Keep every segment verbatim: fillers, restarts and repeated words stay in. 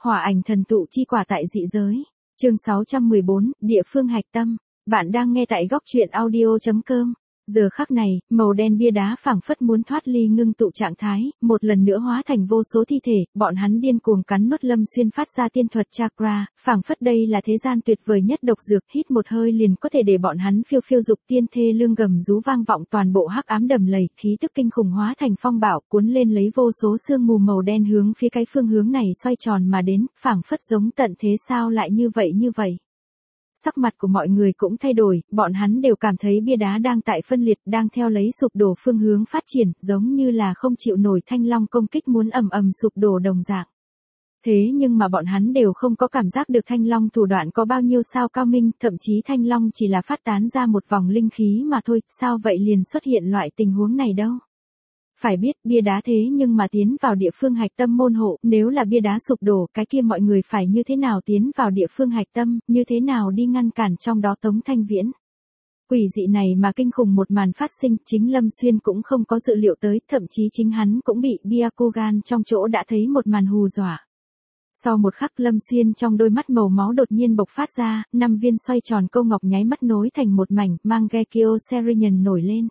Hỏa ảnh thần tụ chi quả tại dị giới. Chương sáu trăm mười bốn, địa phương hạch tâm. Bạn đang nghe tại góc truyện audio chấm com. Giờ khắc này, màu đen bia đá phảng phất muốn thoát ly ngưng tụ trạng thái, một lần nữa hóa thành vô số thi thể, bọn hắn điên cuồng cắn nuốt Lâm Xuyên phát ra tiên thuật chakra, phảng phất đây là thế gian tuyệt vời nhất độc dược, hít một hơi liền có thể để bọn hắn phiêu phiêu dục tiên thê lương gầm rú vang vọng toàn bộ hắc ám đầm lầy, khí tức kinh khủng hóa thành phong bạo, cuốn lên lấy vô số sương mù màu đen hướng phía cái phương hướng này xoay tròn mà đến, phảng phất giống tận thế sao lại như vậy như vậy. Sắc mặt của mọi người cũng thay đổi, bọn hắn đều cảm thấy bia đá đang tại phân liệt, đang theo lấy sụp đổ phương hướng phát triển, giống như là không chịu nổi thanh long công kích muốn ầm ầm sụp đổ đồng dạng. Thế nhưng mà bọn hắn đều không có cảm giác được thanh long thủ đoạn có bao nhiêu sao cao minh, thậm chí thanh long chỉ là phát tán ra một vòng linh khí mà thôi, sao vậy liền xuất hiện loại tình huống này đâu. Phải biết bia đá thế nhưng mà tiến vào địa phương hạch tâm môn hộ, nếu là bia đá sụp đổ, cái kia mọi người phải như thế nào tiến vào địa phương hạch tâm, như thế nào đi ngăn cản trong đó Tống Thanh Viễn. Quỷ dị này mà kinh khủng một màn phát sinh, chính Lâm Xuyên cũng không có dự liệu tới, thậm chí chính hắn cũng bị Byakugan trong chỗ đã thấy một màn hù dọa. Sau một khắc Lâm Xuyên trong đôi mắt màu máu đột nhiên bộc phát ra, năm viên xoay tròn câu ngọc nháy mắt nối thành một mảnh, Mangekyo Serenian nổi lên.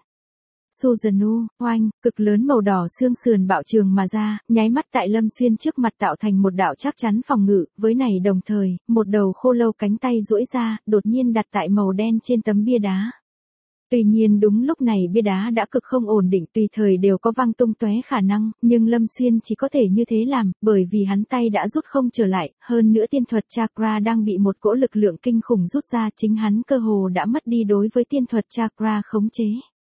Suzanu, oanh, cực lớn màu đỏ xương sườn bạo trường mà ra, nháy mắt tại Lâm Xuyên trước mặt tạo thành một đạo chắc chắn phòng ngự, với này đồng thời, một đầu khô lâu cánh tay duỗi ra, đột nhiên đặt tại màu đen trên tấm bia đá. Tuy nhiên đúng lúc này bia đá đã cực không ổn định, tùy thời đều có văng tung tóe khả năng, nhưng Lâm Xuyên chỉ có thể như thế làm, bởi vì hắn tay đã rút không trở lại, hơn nữa tiên thuật chakra đang bị một cỗ lực lượng kinh khủng rút ra, chính hắn cơ hồ đã mất đi đối với tiên thuật chakra khống chế.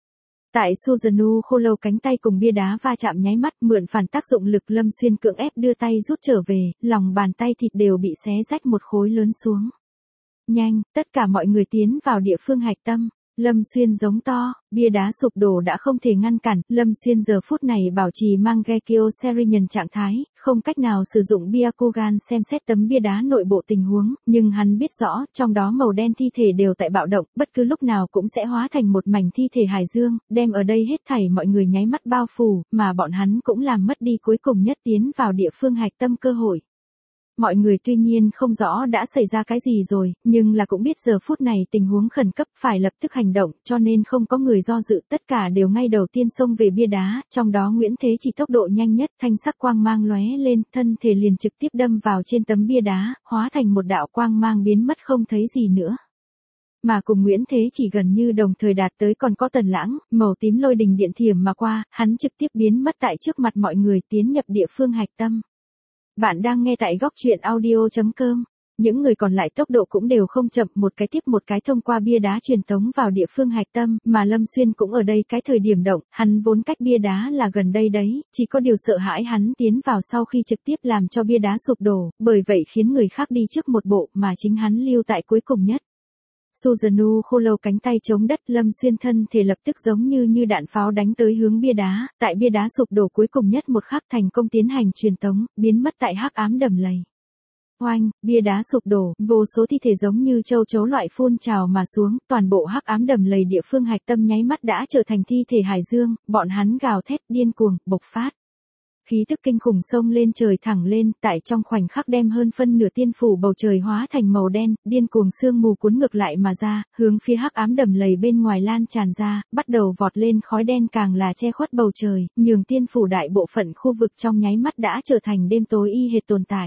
Tại Suzanu khô lâu cánh tay cùng bia đá va chạm nháy mắt, mượn phản tác dụng lực Lâm Xuyên cưỡng ép đưa tay rút trở về, lòng bàn tay thịt đều bị xé rách một khối lớn xuống. Nhanh, tất cả mọi người tiến vào địa phương hạch tâm. Lâm Xuyên giống to, bia đá sụp đổ đã không thể ngăn cản, Lâm Xuyên giờ phút này bảo trì Mangekyo Serenian trạng thái, không cách nào sử dụng Byakugan xem xét tấm bia đá nội bộ tình huống, nhưng hắn biết rõ, trong đó màu đen thi thể đều tại bạo động, bất cứ lúc nào cũng sẽ hóa thành một mảnh thi thể hải dương, đem ở đây hết thảy mọi người nháy mắt bao phủ, mà bọn hắn cũng làm mất đi cuối cùng nhất tiến vào địa phương hạch tâm cơ hội. Mọi người tuy nhiên không rõ đã xảy ra cái gì rồi, nhưng là cũng biết giờ phút này tình huống khẩn cấp phải lập tức hành động, cho nên không có người do dự, tất cả đều ngay đầu tiên xông về bia đá, trong đó Nguyễn Thế chỉ tốc độ nhanh nhất, thanh sắc quang mang lóe lên, thân thể liền trực tiếp đâm vào trên tấm bia đá, hóa thành một đạo quang mang biến mất không thấy gì nữa. Mà cùng Nguyễn Thế chỉ gần như đồng thời đạt tới còn có Tần Lãng, màu tím lôi đình điện thiểm mà qua, hắn trực tiếp biến mất tại trước mặt mọi người tiến nhập địa phương hạch tâm. Bạn đang nghe tại góc truyện audio chấm com. Những người còn lại tốc độ cũng đều không chậm, một cái tiếp một cái thông qua bia đá truyền tống vào địa phương hạch tâm, mà Lâm Xuyên cũng ở đây cái thời điểm động, hắn vốn cách bia đá là gần đây đấy, chỉ có điều sợ hãi hắn tiến vào sau khi trực tiếp làm cho bia đá sụp đổ, bởi vậy khiến người khác đi trước một bộ mà chính hắn lưu tại cuối cùng nhất. Suzanu khô lâu cánh tay chống đất, Lâm Xuyên thân thể lập tức giống như như đạn pháo đánh tới hướng bia đá, tại bia đá sụp đổ cuối cùng nhất một khắc thành công tiến hành truyền tống, biến mất tại hắc ám đầm lầy. Oanh, bia đá sụp đổ, vô số thi thể giống như châu chấu loại phun trào mà xuống, toàn bộ hắc ám đầm lầy địa phương hạch tâm nháy mắt đã trở thành thi thể hải dương, bọn hắn gào thét điên cuồng, bộc phát. Khí tức kinh khủng sông lên trời thẳng lên, tại trong khoảnh khắc đem hơn phân nửa tiên phủ bầu trời hóa thành màu đen, điên cuồng sương mù cuốn ngược lại mà ra, hướng phía hắc ám đầm lầy bên ngoài lan tràn ra, bắt đầu vọt lên khói đen càng là che khuất bầu trời, nhường tiên phủ đại bộ phận khu vực trong nháy mắt đã trở thành đêm tối y hệt tồn tại.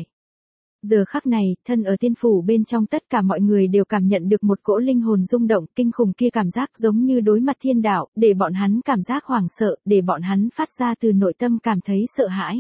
Giờ khắc này, thân ở tiên phủ bên trong tất cả mọi người đều cảm nhận được một cỗ linh hồn rung động, kinh khủng kia cảm giác giống như đối mặt thiên đạo, để bọn hắn cảm giác hoảng sợ, để bọn hắn phát ra từ nội tâm cảm thấy sợ hãi.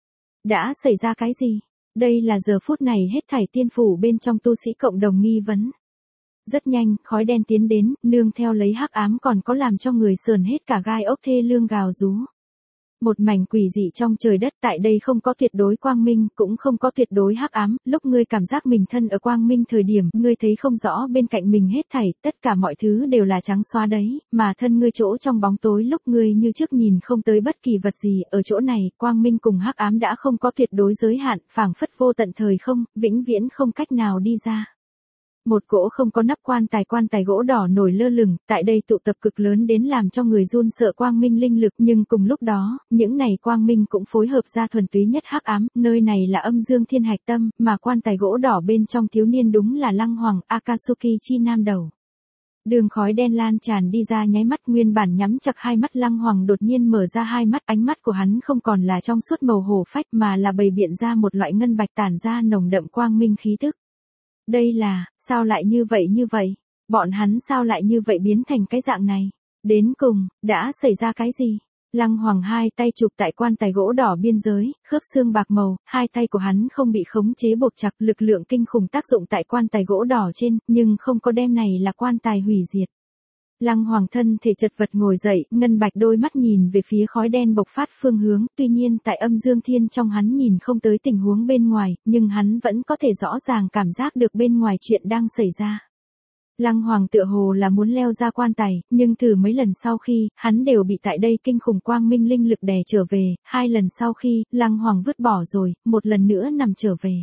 Đã xảy ra cái gì? Đây là giờ phút này hết thảy tiên phủ bên trong tu sĩ cộng đồng nghi vấn. Rất nhanh, khói đen tiến đến, nương theo lấy hắc ám còn có làm cho người sờn hết cả gai ốc thê lương gào rú. Một mảnh quỷ dị trong trời đất, tại đây không có tuyệt đối quang minh, cũng không có tuyệt đối hắc ám, lúc ngươi cảm giác mình thân ở quang minh thời điểm, ngươi thấy không rõ bên cạnh mình hết thảy, tất cả mọi thứ đều là trắng xóa đấy, mà thân ngươi chỗ trong bóng tối lúc ngươi như trước nhìn không tới bất kỳ vật gì, ở chỗ này, quang minh cùng hắc ám đã không có tuyệt đối giới hạn, phảng phất vô tận thời không, vĩnh viễn không cách nào đi ra. Một cỗ không có nắp quan tài quan tài gỗ đỏ nổi lơ lửng, tại đây tụ tập cực lớn đến làm cho người run sợ quang minh linh lực, nhưng cùng lúc đó, những này quang minh cũng phối hợp ra thuần túy nhất hắc ám, nơi này là âm dương thiên hạch tâm, mà quan tài gỗ đỏ bên trong thiếu niên đúng là Lăng Hoàng Akatsuki chi nam đầu. Đường khói đen lan tràn đi ra nháy mắt, nguyên bản nhắm chặt hai mắt Lăng Hoàng đột nhiên mở ra hai mắt, ánh mắt của hắn không còn là trong suốt màu hổ phách mà là bày biện ra một loại ngân bạch tản ra nồng đậm quang minh khí tức. Đây là, sao lại như vậy như vậy? Bọn hắn sao lại như vậy biến thành cái dạng này? Đến cùng, đã xảy ra cái gì? Lăng Hoàng hai tay chụp tại quan tài gỗ đỏ biên giới, khớp xương bạc màu, hai tay của hắn không bị khống chế buộc chặt, lực lượng kinh khủng tác dụng tại quan tài gỗ đỏ trên, nhưng không có đem này là quan tài hủy diệt. Lăng Hoàng thân thể chật vật ngồi dậy, ngân bạch đôi mắt nhìn về phía khói đen bộc phát phương hướng, tuy nhiên tại âm dương thiên trong hắn nhìn không tới tình huống bên ngoài, nhưng hắn vẫn có thể rõ ràng cảm giác được bên ngoài chuyện đang xảy ra. Lăng Hoàng tựa hồ là muốn leo ra quan tài, nhưng thử mấy lần sau khi, hắn đều bị tại đây kinh khủng quang minh linh lực đè trở về, hai lần sau khi, Lăng Hoàng vứt bỏ rồi, một lần nữa nằm trở về.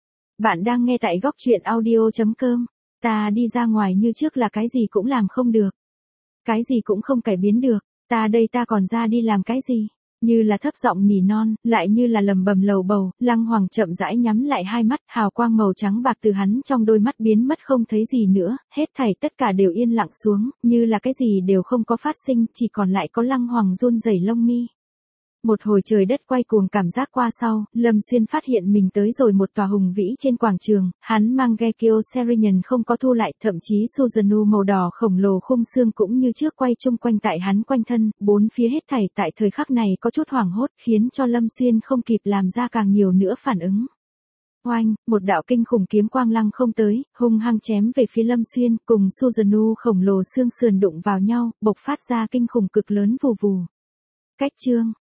Bạn đang nghe tại góc truyện audio chấm com, ta đi ra ngoài như trước là cái gì cũng làm không được. Cái gì cũng không cải biến được, ta đây ta còn ra đi làm cái gì? Như là thấp giọng nỉ non, lại như là lầm bầm lầu bầu, Lăng Hoàng chậm rãi nhắm lại hai mắt, hào quang màu trắng bạc từ hắn trong đôi mắt biến mất không thấy gì nữa, hết thảy tất cả đều yên lặng xuống, như là cái gì đều không có phát sinh, chỉ còn lại có Lăng Hoàng run rẩy lông mi. Một hồi trời đất quay cuồng cảm giác qua sau, Lâm Xuyên phát hiện mình tới rồi một tòa hùng vĩ trên quảng trường, hắn mang Gekyo Serenian không có thu lại, thậm chí Suzanu màu đỏ khổng lồ khung xương cũng như trước quay chung quanh tại hắn quanh thân, bốn phía hết thảy tại thời khắc này có chút hoảng hốt, khiến cho Lâm Xuyên không kịp làm ra càng nhiều nữa phản ứng. Oanh, một đạo kinh khủng kiếm quang lăng không tới, hung hăng chém về phía Lâm Xuyên, cùng Suzanu khổng lồ xương sườn đụng vào nhau, bộc phát ra kinh khủng cực lớn vù vù. Cách chương